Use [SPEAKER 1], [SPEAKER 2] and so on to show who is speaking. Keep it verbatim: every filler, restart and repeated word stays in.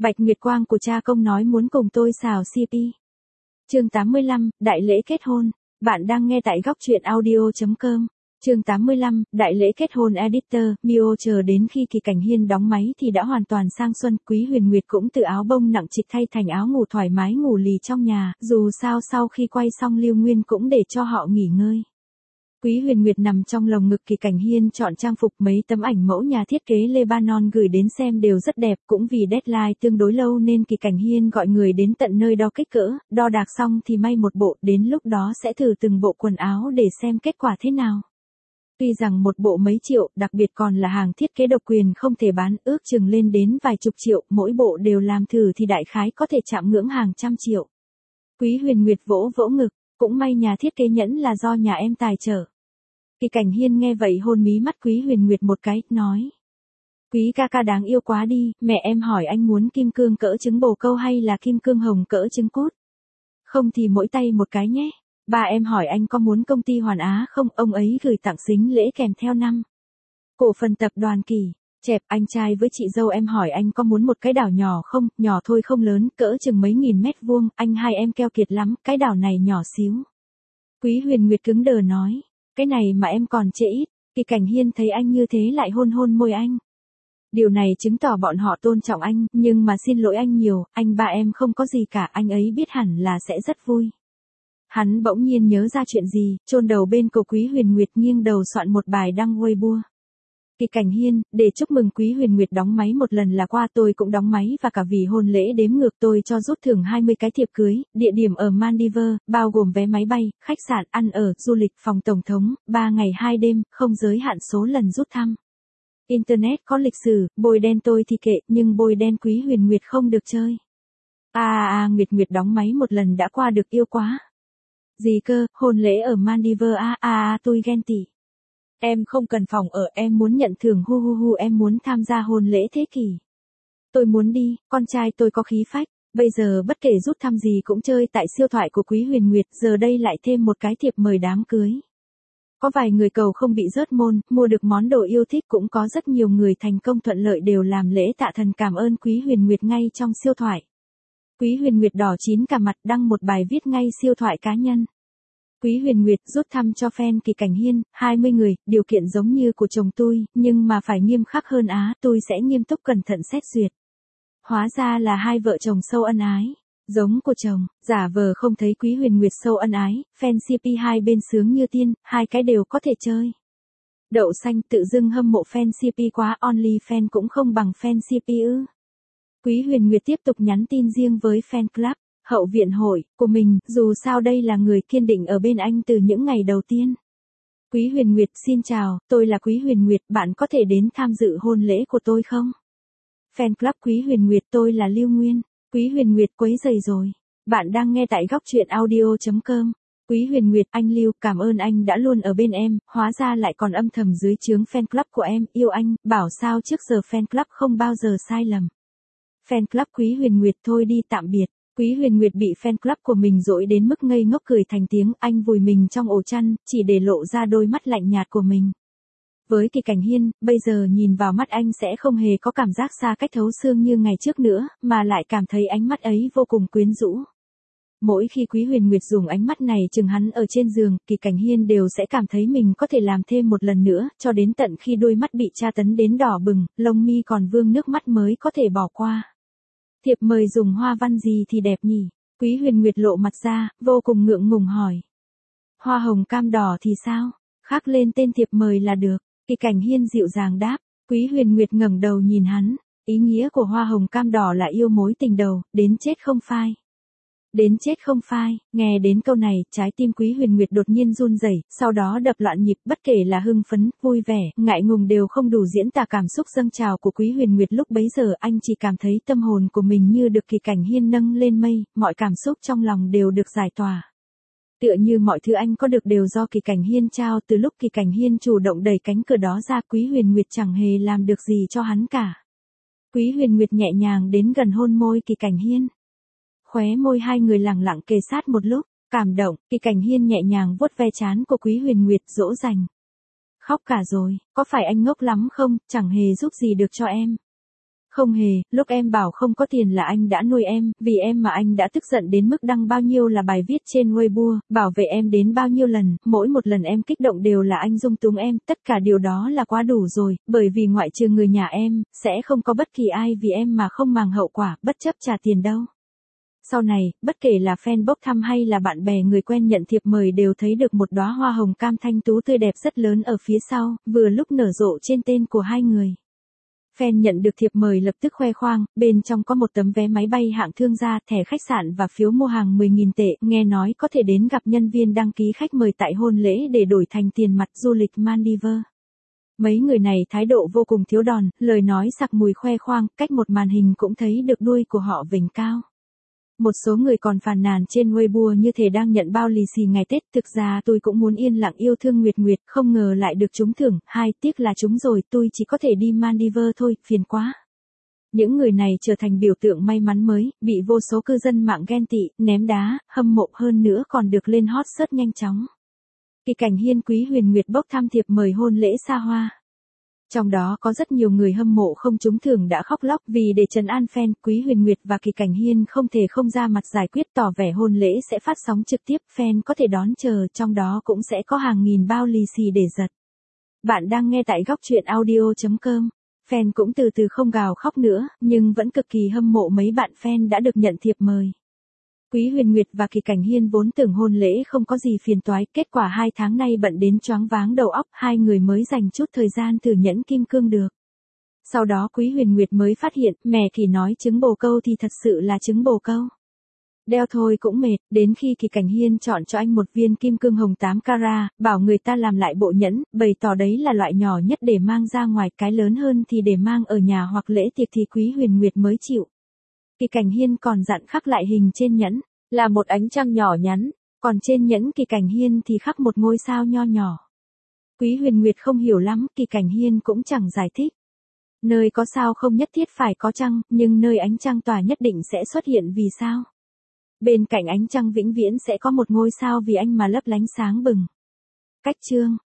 [SPEAKER 1] Bạch Nguyệt Quang của cha công nói muốn cùng tôi xào xê pê. Chương tám mươi lăm, Đại lễ kết hôn. Bạn đang nghe tại góc truyện audio chấm com. Chương tám mươi lăm, Đại lễ kết hôn editor, Mio chờ đến khi Kỳ Cảnh Hiên đóng máy thì đã hoàn toàn sang xuân, Quý Huyền Nguyệt cũng từ áo bông nặng trịch thay thành áo ngủ thoải mái ngủ lì trong nhà, dù sao sau khi quay xong Lưu Nguyên cũng để cho họ nghỉ ngơi. Quý Huyền Nguyệt nằm trong lồng ngực Kỳ Cảnh Hiên chọn trang phục, mấy tấm ảnh mẫu nhà thiết kế Lebanon gửi đến xem đều rất đẹp, cũng vì deadline tương đối lâu nên Kỳ Cảnh Hiên gọi người đến tận nơi đo kích cỡ, đo đạc xong thì may một bộ, đến lúc đó sẽ thử từng bộ quần áo để xem kết quả thế nào. Tuy rằng một bộ mấy triệu, đặc biệt còn là hàng thiết kế độc quyền không thể bán, ước chừng lên đến vài chục triệu, mỗi bộ đều làm thử thì đại khái có thể chạm ngưỡng hàng trăm triệu. Quý Huyền Nguyệt vỗ vỗ ngực, cũng may nhà thiết kế nhẫn là do nhà em tài trợ. Kỳ Cảnh Hiên nghe vậy hôn mí mắt Quý Huyền Nguyệt một cái, nói. Quý ca ca đáng yêu quá đi, mẹ em hỏi anh muốn kim cương cỡ trứng bồ câu hay là kim cương hồng cỡ trứng cút? Không thì mỗi tay một cái nhé. Ba em hỏi anh có muốn công ty Hoàn Á không, ông ấy gửi tặng sính lễ kèm theo năm. Cổ phần tập đoàn Kỳ. Chẹp, anh trai với chị dâu em hỏi anh có muốn một cái đảo nhỏ không, nhỏ thôi không lớn, cỡ chừng mấy nghìn mét vuông, anh hai em keo kiệt lắm, cái đảo này nhỏ xíu. Quý Huyền Nguyệt cứng đờ nói, cái này mà em còn trễ ít. Kỳ Cảnh Hiên thấy anh như thế lại hôn hôn môi anh. Điều này chứng tỏ bọn họ tôn trọng anh, nhưng mà xin lỗi anh nhiều, anh ba em không có gì cả, anh ấy biết hẳn là sẽ rất vui. Hắn bỗng nhiên nhớ ra chuyện gì, chôn đầu bên cổ Quý Huyền Nguyệt nghiêng đầu soạn một bài đăng Weibo. Kỳ Cảnh Hiên, để chúc mừng Quý Huyền Nguyệt đóng máy một lần là qua, tôi cũng đóng máy và cả vì hôn lễ đếm ngược tôi cho rút thưởng hai mươi cái thiệp cưới, địa điểm ở Maldives, bao gồm vé máy bay, khách sạn, ăn ở, du lịch, phòng tổng thống, ba ngày hai đêm, không giới hạn số lần rút thăm. Internet có lịch sử, bôi đen tôi thì kệ, nhưng bôi đen Quý Huyền Nguyệt không được chơi. À à à, Nguyệt Nguyệt đóng máy một lần đã qua được yêu quá. Gì cơ, hôn lễ ở Maldives à à à, tôi ghen tị. Em không cần phòng ở, em muốn nhận thưởng hu hu hu, em muốn tham gia hôn lễ thế kỷ. Tôi muốn đi, con trai tôi có khí phách, bây giờ bất kể rút thăm gì cũng chơi tại siêu thoại của Quý Huyền Nguyệt, giờ đây lại thêm một cái thiệp mời đám cưới. Có vài người cầu không bị rớt môn, mua được món đồ yêu thích, cũng có rất nhiều người thành công thuận lợi đều làm lễ tạ thần cảm ơn Quý Huyền Nguyệt ngay trong siêu thoại. Quý Huyền Nguyệt đỏ chín cả mặt đăng một bài viết ngay siêu thoại cá nhân. Quý Huyền Nguyệt rút thăm cho fan Kỳ Cảnh Hiên, hai mươi người, điều kiện giống như của chồng tôi, nhưng mà phải nghiêm khắc hơn á, tôi sẽ nghiêm túc cẩn thận xét duyệt. Hóa ra là hai vợ chồng sâu ân ái, giống của chồng, giả vờ không thấy Quý Huyền Nguyệt sâu ân ái, fan xê pê hai bên sướng như tiên, hai cái đều có thể chơi. Đậu xanh tự dưng hâm mộ fan xê pê quá, only fan cũng không bằng fan xê pê ư. Quý Huyền Nguyệt tiếp tục nhắn tin riêng với fan club, hậu viện hội, của mình, dù sao đây là người kiên định ở bên anh từ những ngày đầu tiên. Quý Huyền Nguyệt, xin chào, tôi là Quý Huyền Nguyệt, bạn có thể đến tham dự hôn lễ của tôi không? Fan club Quý Huyền Nguyệt, tôi là Lưu Nguyên. Quý Huyền Nguyệt, quấy rầy rồi. Bạn đang nghe tại góc truyện audio chấm com. Quý Huyền Nguyệt, anh Lưu, cảm ơn anh đã luôn ở bên em, hóa ra lại còn âm thầm dưới trướng fan club của em, yêu anh, bảo sao trước giờ fan club không bao giờ sai lầm. Fan club Quý Huyền Nguyệt, thôi đi tạm biệt. Quý Huyền Nguyệt bị fan club của mình dỗi đến mức ngây ngốc cười thành tiếng, anh vùi mình trong ổ chăn, chỉ để lộ ra đôi mắt lạnh nhạt của mình. Với Kỳ Cảnh Hiên, bây giờ nhìn vào mắt anh sẽ không hề có cảm giác xa cách thấu xương như ngày trước nữa, mà lại cảm thấy ánh mắt ấy vô cùng quyến rũ. Mỗi khi Quý Huyền Nguyệt dùng ánh mắt này chừng hắn ở trên giường, Kỳ Cảnh Hiên đều sẽ cảm thấy mình có thể làm thêm một lần nữa, cho đến tận khi đôi mắt bị tra tấn đến đỏ bừng, lông mi còn vương nước mắt mới có thể bỏ qua. Thiệp mời dùng hoa văn gì thì đẹp nhỉ? Quý Huyền Nguyệt lộ mặt ra, vô cùng ngượng ngùng hỏi. Hoa hồng cam đỏ thì sao? Khắc lên tên thiệp mời là được. Kỳ Cảnh Hiên dịu dàng đáp. Quý Huyền Nguyệt ngẩng đầu nhìn hắn. Ý nghĩa của hoa hồng cam đỏ là yêu mối tình đầu, đến chết không phai. Đến chết không phai, nghe đến câu này, trái tim Quý Huyền Nguyệt đột nhiên run rẩy, sau đó đập loạn nhịp, bất kể là hưng phấn, vui vẻ, ngại ngùng đều không đủ diễn tả cảm xúc dâng trào của Quý Huyền Nguyệt lúc bấy giờ, anh chỉ cảm thấy tâm hồn của mình như được Kỳ Cảnh Hiên nâng lên mây, mọi cảm xúc trong lòng đều được giải tỏa. Tựa như mọi thứ anh có được đều do Kỳ Cảnh Hiên trao, từ lúc Kỳ Cảnh Hiên chủ động đẩy cánh cửa đó ra, Quý Huyền Nguyệt chẳng hề làm được gì cho hắn cả. Quý Huyền Nguyệt nhẹ nhàng đến gần hôn môi Kỳ Cảnh Hiên. Khóe môi hai người lặng lặng kề sát một lúc, cảm động, Kỳ Cảnh Hiên nhẹ nhàng vuốt ve trán của Quý Huyền Nguyệt, dỗ dành. Khóc cả rồi, có phải anh ngốc lắm không, chẳng hề giúp gì được cho em. Không hề, lúc em bảo không có tiền là anh đã nuôi em, vì em mà anh đã tức giận đến mức đăng bao nhiêu là bài viết trên Weibo, bảo vệ em đến bao nhiêu lần, mỗi một lần em kích động đều là anh dung túng em, tất cả điều đó là quá đủ rồi, bởi vì ngoại trừ người nhà em, sẽ không có bất kỳ ai vì em mà không màng hậu quả, bất chấp trả tiền đâu. Sau này, bất kể là fan bốc thăm hay là bạn bè người quen nhận thiệp mời đều thấy được một đóa hoa hồng cam thanh tú tươi đẹp rất lớn ở phía sau, vừa lúc nở rộ trên tên của hai người. Fan nhận được thiệp mời lập tức khoe khoang, bên trong có một tấm vé máy bay hạng thương gia, thẻ khách sạn và phiếu mua hàng mười nghìn tệ, nghe nói có thể đến gặp nhân viên đăng ký khách mời tại hôn lễ để đổi thành tiền mặt du lịch Maldives. Mấy người này thái độ vô cùng thiếu đòn, lời nói sặc mùi khoe khoang, cách một màn hình cũng thấy được đuôi của họ vểnh cao. Một số người còn phàn nàn trên Weibo như thể đang nhận bao lì xì ngày Tết, thực ra tôi cũng muốn yên lặng yêu thương Nguyệt Nguyệt, không ngờ lại được trúng thưởng, hai tiếc là trúng rồi, tôi chỉ có thể đi Maldives thôi, phiền quá. Những người này trở thành biểu tượng may mắn mới, bị vô số cư dân mạng ghen tị, ném đá, hâm mộ hơn nữa còn được lên hot search nhanh chóng. Kỳ Cảnh Hiên Quý Huyền Nguyệt bốc thăm thiệp mời hôn lễ xa hoa. Trong đó có rất nhiều người hâm mộ không trúng thưởng đã khóc lóc vì để trấn an fan, Quý Huyền Nguyệt và Kỳ Cảnh Hiên không thể không ra mặt giải quyết tỏ vẻ hôn lễ sẽ phát sóng trực tiếp, fan có thể đón chờ, trong đó cũng sẽ có hàng nghìn bao lì xì để giật. Bạn đang nghe tại góc truyện audio chấm com. Fan cũng từ từ không gào khóc nữa, nhưng vẫn cực kỳ hâm mộ mấy bạn fan đã được nhận thiệp mời. Quý Huyền Nguyệt và Kỳ Cảnh Hiên vốn tưởng hôn lễ không có gì phiền toái, kết quả hai tháng nay bận đến choáng váng đầu óc, hai người mới dành chút thời gian thử nhẫn kim cương được. Sau đó Quý Huyền Nguyệt mới phát hiện, mẹ thì nói trứng bồ câu thì thật sự là trứng bồ câu. Đeo thôi cũng mệt, đến khi Kỳ Cảnh Hiên chọn cho anh một viên kim cương hồng tám carat, bảo người ta làm lại bộ nhẫn, bày tỏ đấy là loại nhỏ nhất để mang ra ngoài, cái lớn hơn thì để mang ở nhà hoặc lễ tiệc thì Quý Huyền Nguyệt mới chịu. Kỳ Cảnh Hiên còn dặn khắc lại hình trên nhẫn, là một ánh trăng nhỏ nhắn, còn trên nhẫn Kỳ Cảnh Hiên thì khắc một ngôi sao nho nhỏ. Quý Huyền Nguyệt không hiểu lắm, Kỳ Cảnh Hiên cũng chẳng giải thích. Nơi có sao không nhất thiết phải có trăng, nhưng nơi ánh trăng tỏa nhất định sẽ xuất hiện vì sao. Bên cạnh ánh trăng vĩnh viễn sẽ có một ngôi sao vì anh mà lấp lánh sáng bừng. Cách chương